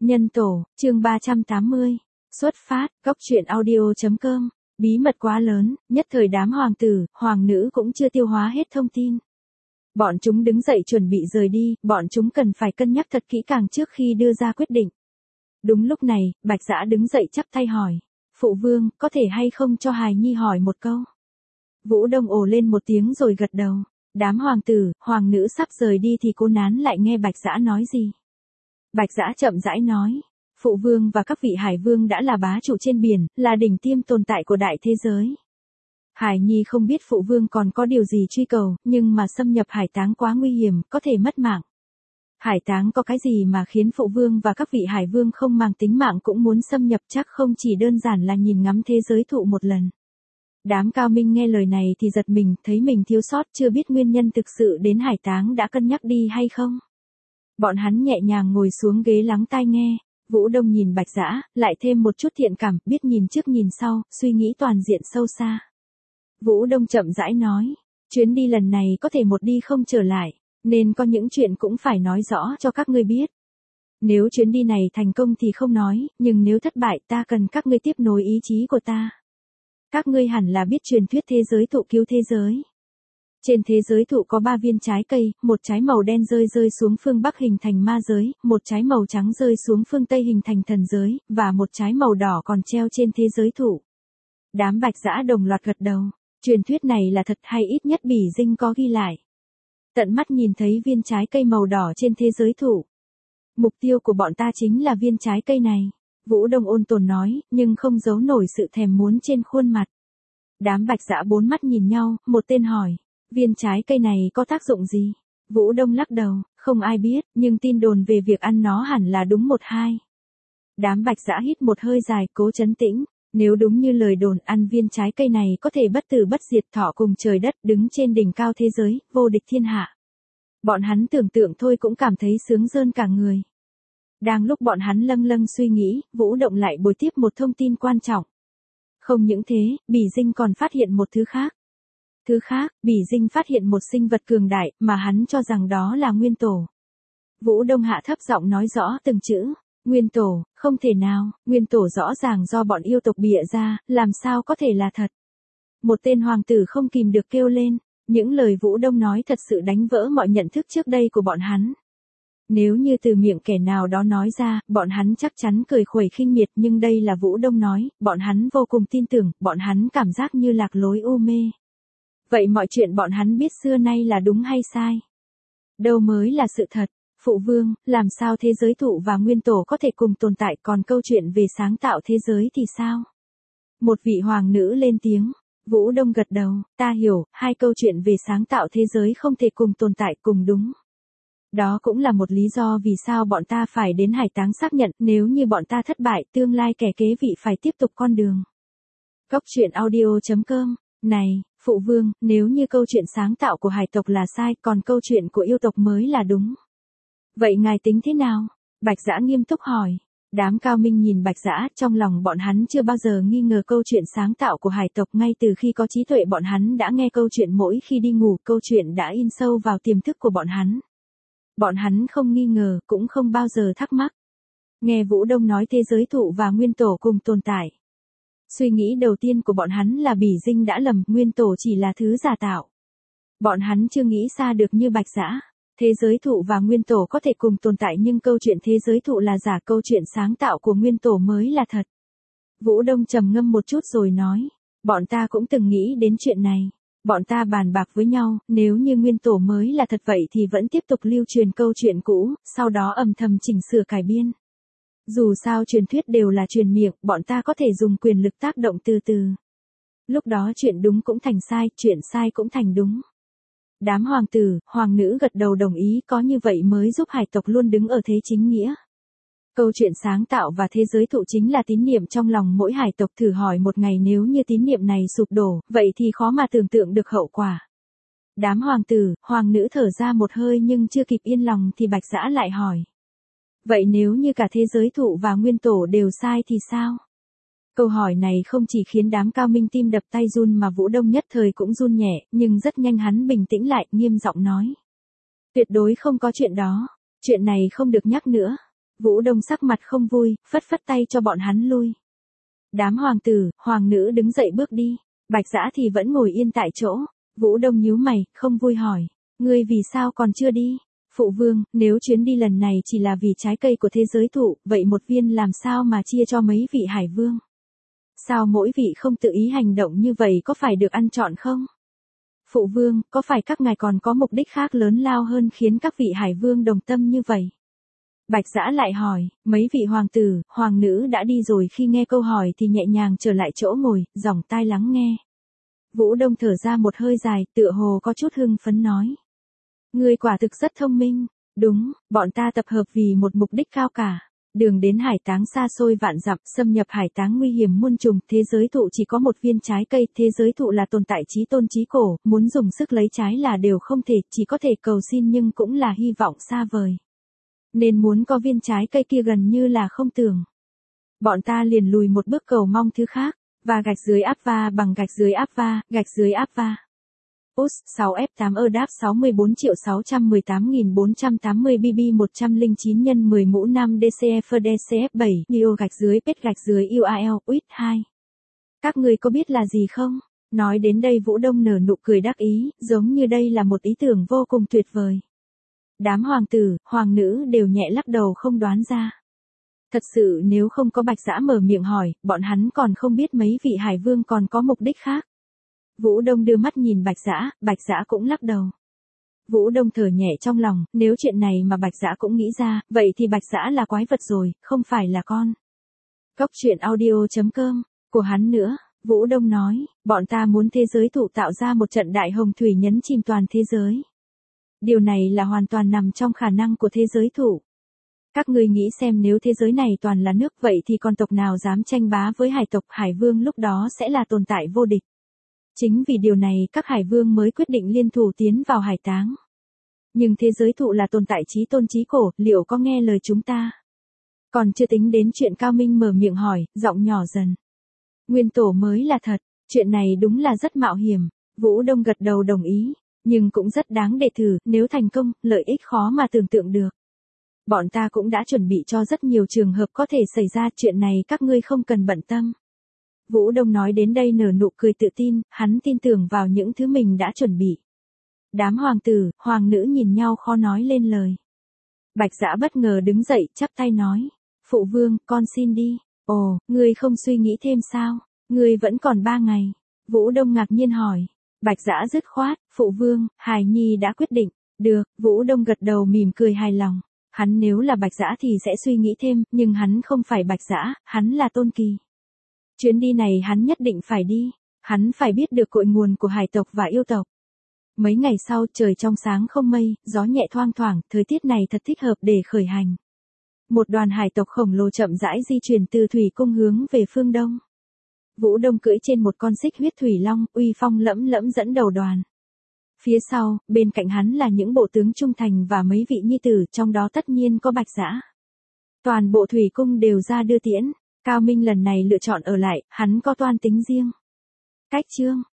Nhân tổ, chương 380. Xuất phát, góc truyện audio.com. Bí mật quá lớn, nhất thời đám hoàng tử, hoàng nữ cũng chưa tiêu hóa hết thông tin. Bọn chúng đứng dậy chuẩn bị rời đi, bọn chúng cần phải cân nhắc thật kỹ càng trước khi đưa ra quyết định. Đúng lúc này, Bạch Dã đứng dậy chắp tay hỏi. Phụ vương, có thể hay không cho hài nhi hỏi một câu? Vũ Đông ồ lên một tiếng rồi gật đầu. Đám hoàng tử, hoàng nữ sắp rời đi thì cô nán lại nghe Bạch Dã nói gì. Bạch Dã chậm rãi nói. Phụ vương và các vị hải vương đã là bá chủ trên biển, là đỉnh tiêm tồn tại của đại thế giới. Hải nhi không biết phụ vương còn có điều gì truy cầu, nhưng mà xâm nhập hải táng quá nguy hiểm, có thể mất mạng. Hải táng có cái gì mà khiến phụ vương và các vị hải vương không mang tính mạng cũng muốn xâm nhập, chắc không chỉ đơn giản là nhìn ngắm thế giới thụ một lần. Đám cao minh nghe lời này thì giật mình, thấy mình thiếu sót, chưa biết nguyên nhân thực sự đến hải táng đã cân nhắc đi hay không. Bọn hắn nhẹ nhàng ngồi xuống ghế lắng tai nghe. Vũ Đông nhìn Bạch Dã, lại thêm một chút thiện cảm, biết nhìn trước nhìn sau, suy nghĩ toàn diện sâu xa. Vũ Đông chậm rãi nói, chuyến đi lần này có thể một đi không trở lại, nên có những chuyện cũng phải nói rõ cho các ngươi biết. Nếu chuyến đi này thành công thì không nói, nhưng nếu thất bại ta cần các ngươi tiếp nối ý chí của ta. Các ngươi hẳn là biết truyền thuyết thế giới thụ cứu thế giới. Trên thế giới thụ có 3 viên trái cây, một trái màu đen rơi xuống phương Bắc hình thành ma giới, một trái màu trắng rơi xuống phương Tây hình thành thần giới, và một trái màu đỏ còn treo trên thế giới thụ. Đám Bạch Dã đồng loạt gật đầu. Truyền thuyết này là thật hay ít nhất Bỉ Dinh có ghi lại. Tận mắt nhìn thấy viên trái cây màu đỏ trên thế giới thụ. Mục tiêu của bọn ta chính là viên trái cây này. Vũ Đông ôn tồn nói, nhưng không giấu nổi sự thèm muốn trên khuôn mặt. Đám Bạch Dã bốn mắt nhìn nhau, một tên hỏi. Viên trái cây này có tác dụng gì? Vũ Đông lắc đầu, không ai biết, nhưng tin đồn về việc ăn nó hẳn là đúng 1-2. Đám Bạch Dã hít một hơi dài, cố trấn tĩnh. Nếu đúng như lời đồn, ăn viên trái cây này có thể bất tử bất diệt, thọ cùng trời đất, đứng trên đỉnh cao thế giới, vô địch thiên hạ. Bọn hắn tưởng tượng thôi cũng cảm thấy sướng rơn cả người. Đang lúc bọn hắn lâng lâng suy nghĩ, Vũ Động lại bồi tiếp một thông tin quan trọng. Không những thế, Bỉ Dinh còn phát hiện một thứ khác. Thứ khác, Bỉ Dinh phát hiện một sinh vật cường đại, mà hắn cho rằng đó là nguyên tổ. Vũ Đông hạ thấp giọng nói rõ từng chữ. Nguyên tổ, không thể nào, nguyên tổ rõ ràng do bọn yêu tộc bịa ra, làm sao có thể là thật. Một tên hoàng tử không kìm được kêu lên, những lời Vũ Đông nói thật sự đánh vỡ mọi nhận thức trước đây của bọn hắn. Nếu như từ miệng kẻ nào đó nói ra, bọn hắn chắc chắn cười khuẩy khinh miệt, nhưng đây là Vũ Đông nói, bọn hắn vô cùng tin tưởng, bọn hắn cảm giác như lạc lối u mê. Vậy mọi chuyện bọn hắn biết xưa nay là đúng hay sai? Đâu mới là sự thật? Phụ vương, làm sao thế giới thụ và nguyên tổ có thể cùng tồn tại, còn câu chuyện về sáng tạo thế giới thì sao? Một vị hoàng nữ lên tiếng. Vũ Đông gật đầu, ta hiểu, hai câu chuyện về sáng tạo thế giới không thể cùng tồn tại cùng đúng. Đó cũng là một lý do vì sao bọn ta phải đến hải táng xác nhận, nếu như bọn ta thất bại, tương lai kẻ kế vị phải tiếp tục con đường. Góc truyện audio.com. Này, phụ vương, nếu như câu chuyện sáng tạo của hải tộc là sai, còn câu chuyện của yêu tộc mới là đúng. Vậy ngài tính thế nào? Bạch Dã nghiêm túc hỏi. Đám cao minh nhìn Bạch Dã, trong lòng bọn hắn chưa bao giờ nghi ngờ câu chuyện sáng tạo của hải tộc, ngay từ khi có trí tuệ bọn hắn đã nghe câu chuyện mỗi khi đi ngủ, câu chuyện đã in sâu vào tiềm thức của bọn hắn. Bọn hắn không nghi ngờ, cũng không bao giờ thắc mắc. Nghe Vũ Đông nói thế giới thụ và nguyên tổ cùng tồn tại. Suy nghĩ đầu tiên của bọn hắn là Bỉ Dinh đã lầm, nguyên tổ chỉ là thứ giả tạo. Bọn hắn chưa nghĩ xa được như Bạch Dã. Thế giới thụ và nguyên tổ có thể cùng tồn tại, nhưng câu chuyện thế giới thụ là giả, câu chuyện sáng tạo của nguyên tổ mới là thật. Vũ Đông trầm ngâm một chút rồi nói, bọn ta cũng từng nghĩ đến chuyện này. Bọn ta bàn bạc với nhau, nếu như nguyên tổ mới là thật vậy thì vẫn tiếp tục lưu truyền câu chuyện cũ, sau đó âm thầm chỉnh sửa cải biên. Dù sao truyền thuyết đều là truyền miệng, bọn ta có thể dùng quyền lực tác động từ từ. Lúc đó chuyện đúng cũng thành sai, chuyện sai cũng thành đúng. Đám hoàng tử, hoàng nữ gật đầu đồng ý, có như vậy mới giúp hải tộc luôn đứng ở thế chính nghĩa. Câu chuyện sáng tạo và thế giới thụ chính là tín niệm trong lòng mỗi hải tộc, thử hỏi một ngày nếu như tín niệm này sụp đổ, vậy thì khó mà tưởng tượng được hậu quả. Đám hoàng tử, hoàng nữ thở ra một hơi nhưng chưa kịp yên lòng thì Bạch Dã lại hỏi. Vậy nếu như cả thế giới thụ và nguyên tổ đều sai thì sao? Câu hỏi này không chỉ khiến đám cao minh tim đập tay run mà Vũ Đông nhất thời cũng run nhẹ, nhưng rất nhanh hắn bình tĩnh lại, nghiêm giọng nói. Tuyệt đối không có chuyện đó, chuyện này không được nhắc nữa. Vũ Đông sắc mặt không vui, phất phất tay cho bọn hắn lui. Đám hoàng tử, hoàng nữ đứng dậy bước đi. Bạch Dã thì vẫn ngồi yên tại chỗ. Vũ Đông nhíu mày, không vui hỏi. Ngươi vì sao còn chưa đi? Phụ vương, nếu chuyến đi lần này chỉ là vì trái cây của thế giới thụ, vậy một viên làm sao mà chia cho mấy vị hải vương? Sao mỗi vị không tự ý hành động như vậy có phải được ăn trọn không? Phụ vương, có phải các ngài còn có mục đích khác lớn lao hơn khiến các vị hải vương đồng tâm như vậy? Bạch Dã lại hỏi, mấy vị hoàng tử, hoàng nữ đã đi rồi, khi nghe câu hỏi thì nhẹ nhàng trở lại chỗ ngồi, dòng tai lắng nghe. Vũ Đông thở ra một hơi dài, tựa hồ có chút hưng phấn nói. Ngươi quả thực rất thông minh. Đúng, bọn ta tập hợp vì một mục đích cao cả. Đường đến hải táng xa xôi vạn dặm, xâm nhập hải táng nguy hiểm muôn trùng, thế giới thụ chỉ có một viên trái cây, thế giới thụ là tồn tại chí tôn chí cổ, muốn dùng sức lấy trái là đều không thể, chỉ có thể cầu xin nhưng cũng là hy vọng xa vời. Nên muốn có viên trái cây kia gần như là không tưởng. Bọn ta liền lùi một bước cầu mong thứ khác, và gạch dưới áp va bằng gạch dưới áp va, gạch dưới áp va. US 6F8 EDAP 64.618.480 BB 109 x 10 mũ 5 DCF DCF7 Neo gạch dưới pết gạch dưới UAL UIT 2. Các người có biết là gì không? Nói đến đây Vũ Đông nở nụ cười đắc ý, giống như đây là một ý tưởng vô cùng tuyệt vời. Đám hoàng tử, hoàng nữ đều nhẹ lắc đầu không đoán ra. Thật sự nếu không có Bạch Dã mở miệng hỏi, bọn hắn còn không biết mấy vị hải vương còn có mục đích khác. Vũ Đông đưa mắt nhìn Bạch Dã cũng lắc đầu. Vũ Đông thở nhẹ trong lòng, nếu chuyện này mà Bạch Dã cũng nghĩ ra, vậy thì Bạch Dã là quái vật rồi, không phải là con. Góc truyện audio.com, của hắn nữa, Vũ Đông nói, bọn ta muốn thế giới thụ tạo ra một trận đại hồng thủy nhấn chìm toàn thế giới. Điều này là hoàn toàn nằm trong khả năng của thế giới thụ. Các ngươi nghĩ xem nếu thế giới này toàn là nước vậy thì con tộc nào dám tranh bá với hải tộc, hải vương lúc đó sẽ là tồn tại vô địch. Chính vì điều này các hải vương mới quyết định liên thủ tiến vào hải táng. Nhưng thế giới thụ là tồn tại chí tôn chí cổ, liệu có nghe lời chúng ta? Còn chưa tính đến chuyện Cao Minh mở miệng hỏi, giọng nhỏ dần. Nguyên tổ mới là thật, chuyện này đúng là rất mạo hiểm. Vũ Đông gật đầu đồng ý, nhưng cũng rất đáng để thử, nếu thành công, lợi ích khó mà tưởng tượng được. Bọn ta cũng đã chuẩn bị cho rất nhiều trường hợp có thể xảy ra, chuyện này các ngươi không cần bận tâm. Vũ Đông nói đến đây nở nụ cười tự tin, hắn tin tưởng vào những thứ mình đã chuẩn bị. Đám hoàng tử, hoàng nữ nhìn nhau khó nói lên lời. Bạch Dã bất ngờ đứng dậy, chắp tay nói. Phụ vương, con xin đi. Ồ, ngươi không suy nghĩ thêm sao? Ngươi vẫn còn 3 ngày. Vũ Đông ngạc nhiên hỏi. Bạch Dã dứt khoát, phụ vương, hài nhi đã quyết định. Được, Vũ Đông gật đầu mỉm cười hài lòng. Hắn nếu là Bạch Dã thì sẽ suy nghĩ thêm, nhưng hắn không phải Bạch Dã, hắn là Tôn Kỳ. Chuyến đi này hắn nhất định phải đi, hắn phải biết được cội nguồn của hải tộc và yêu tộc. Mấy ngày sau trời trong sáng không mây, gió nhẹ thoang thoảng, thời tiết này thật thích hợp để khởi hành. Một đoàn hải tộc khổng lồ chậm rãi di chuyển từ thủy cung hướng về phương đông. Vũ Đông cưỡi trên một con xích huyết thủy long, uy phong lẫm lẫm dẫn đầu đoàn. Phía sau, bên cạnh hắn là những bộ tướng trung thành và mấy vị nhi tử, trong đó tất nhiên có Bạch Dã. Toàn bộ thủy cung đều ra đưa tiễn. Cao Minh lần này lựa chọn ở lại, hắn có toan tính riêng. Cách chương